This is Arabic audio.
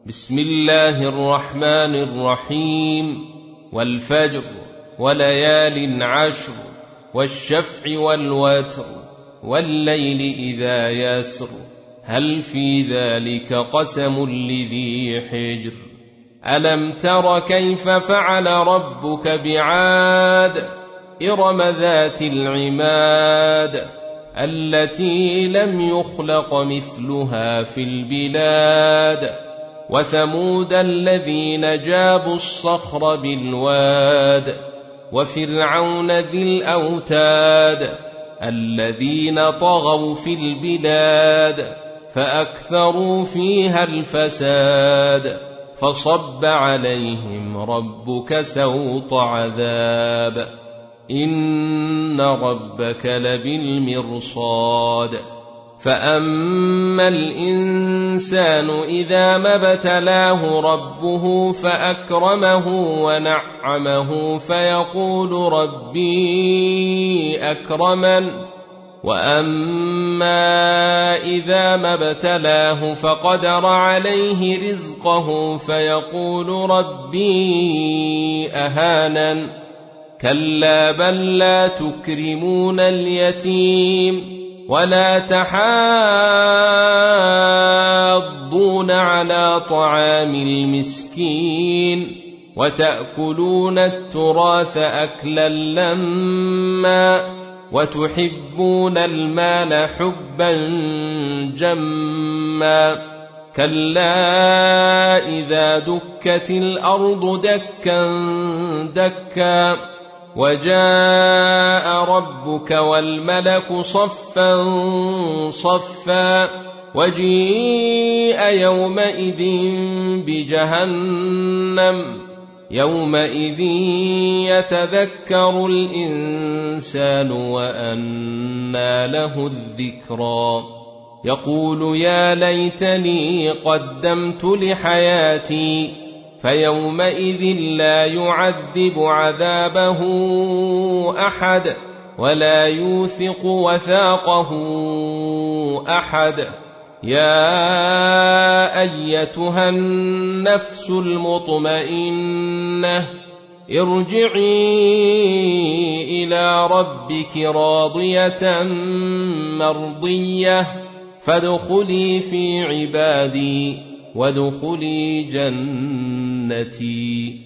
بسم الله الرحمن الرحيم. والفجر وليال عشر والشفع والوتر والليل إذا يسر هل في ذلك قسم لذي حجر ألم تر كيف فعل ربك بعاد إرم ذات العماد التي لم يخلق مثلها في البلاد وثمود الذين جابوا الصخر بالواد وفرعون ذي الأوتاد الذين طغوا في البلاد فأكثروا فيها الفساد فصب عليهم ربك سوط عذاب إن ربك لبالمرصاد فأما الإنسان إذا ما ابتلاه ربه فأكرمه ونعمه فيقول ربي أكرمن وأما إذا ما ابتلاه فقدر عليه رزقه فيقول ربي أهانن كلا بل لا تكرمون اليتيم ولا تحاضون على طعام المسكين وتأكلون التراث أكلا لما وتحبون المال حبا جما كلا إذا دكت الأرض دكا دكا وجاء ربك والملك صفا صفا وجيء يومئذ بجهنم يومئذ يتذكر الإنسان وأنى له الذكرى يقول يا ليتني قدمت لحياتي فيومئذ لا يعذب عذابه أحد ولا يوثق وثاقه أحد يا أيتها النفس المطمئنة ارجعي إلى ربك راضية مرضية فادخلي في عبادي وادخلي جنتي.